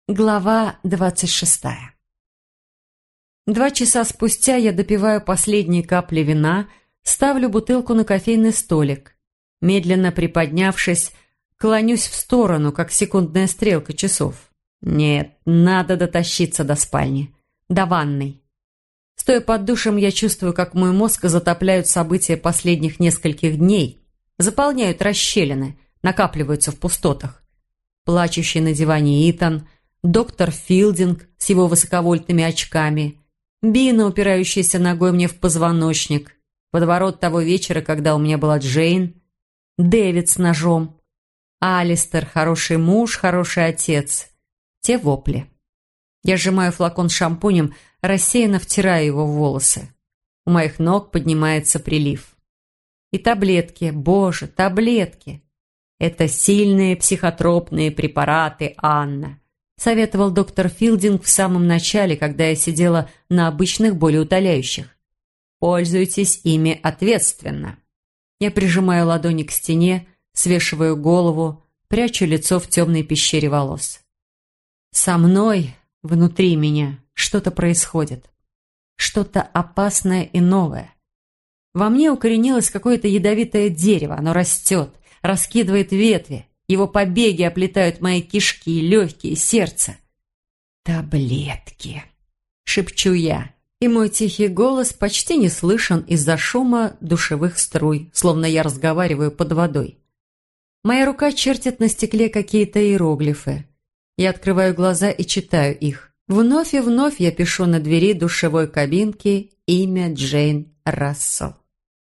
Глава 26. 2 часа спустя я допиваю последние капли вина, ставлю бутылку на кофейный столик. Медленно приподнявшись, клонюсь в сторону, как секундная стрелка часов. Нет, надо дотащиться до спальни, до ванной. Стоя под душем, я чувствую, как мой мозг затопляют события последних нескольких дней, заполняют расщелины, накапливаются в пустотах. Плачущий на диване Итан, доктор Филдинг с его высоковольтными очками, Бина, упирающаяся ногой мне в позвоночник, водоворот того вечера, когда у меня была Джейн, Дэвид с ножом, Алистер, хороший муж, хороший отец. Те вопли. Я сжимаю флакон с шампунем, рассеянно втираю его в волосы. У моих ног поднимается прилив. И таблетки, боже, таблетки. Это сильные психотропные препараты, Анна. Советовал доктор Филдинг в самом начале, когда я сидела на обычных болеутоляющих. Пользуйтесь ими ответственно. Я прижимаю ладони к стене, свешиваю голову, прячу лицо в темной пещере волос. Со мной, внутри меня, что-то происходит. Что-то опасное и новое. Во мне укоренилось какое-то ядовитое дерево, оно растет, раскидывает ветви. Его побеги оплетают мои кишки, легкие, сердце. «Таблетки!» — шепчу я, и мой тихий голос почти не слышен из-за шума душевых струй, словно я разговариваю под водой. Моя рука чертит на стекле какие-то иероглифы. Я открываю глаза и читаю их. Вновь и вновь я пишу на двери душевой кабинки имя Джейн Рассел.